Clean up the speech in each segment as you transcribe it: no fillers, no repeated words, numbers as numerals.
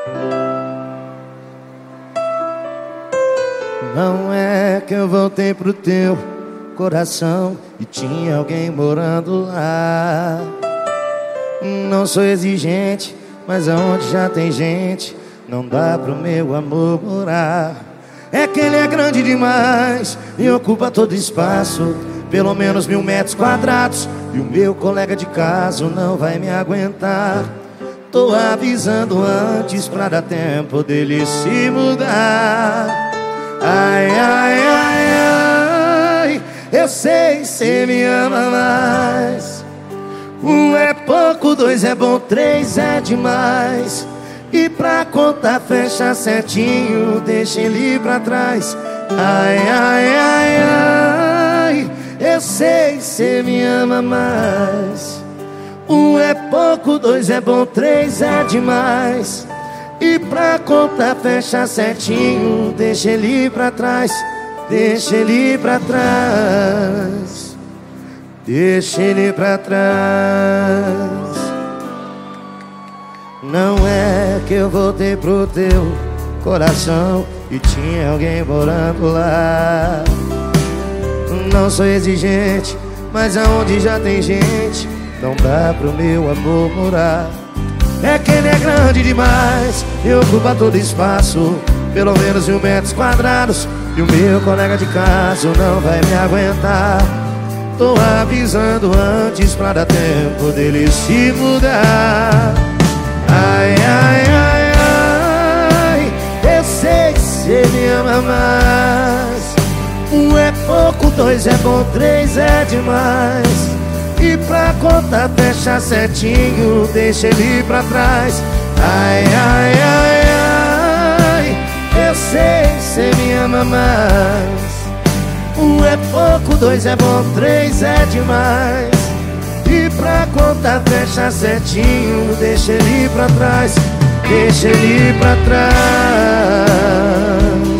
Não é que eu voltei pro teu coração e tinha alguém morando lá. Não sou exigente, mas aonde já tem gente, não dá pro meu amor morar. É que ele é grande demais e ocupa todo espaço, pelo menos 1000 metros quadrados, e o meu colega de caso não vai me aguentar. Tô avisando antes pra dar tempo dele se mudar. Ai, ai, ai, ai, eu sei que cê me ama mais. 1 é pouco, 2 é bom, 3 é demais. E pra conta fecha certinho, deixa ele pra trás. Ai, ai, ai, ai, eu sei que cê me ama mais. 1 é pouco, 2 é bom, 3 é demais. E pra conta fecha certinho, deixa ele pra trás. Deixa ele pra trás. Deixa ele pra trás. Não é que eu voltei pro teu coração e tinha alguém morando lá. Não sou exigente, mas aonde já tem gente, não dá pro meu amor morar. É que ele é grande demais e ocupa todo espaço, pelo menos 1000 metros quadrados, e o meu colega de caso não vai me aguentar. Tô avisando antes pra dar tempo dele se mudar. Ai, ai, ai, ai, eu sei que cê me ama mais. 1 é pouco, 2 é bom, 3 é demais. E pra conta fecha certinho, deixa ele pra trás. Ai, ai, ai, ai, eu sei que cê me ama mais. 1 é pouco, 2 é bom, 3 é demais. E pra conta fecha certinho, deixa ele pra trás. Deixa ele pra trás.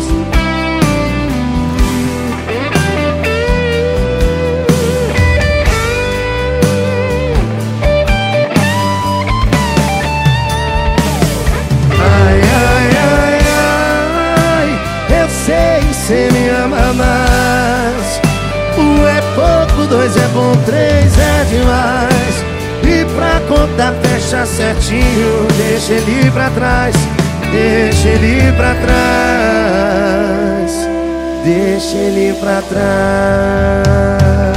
Cê me ama mais. 1 é pouco, 2 é bom, 3 é demais. E pra conta fecha certinho, deixa ele pra trás. Deixa ele pra trás. Deixa ele pra trás.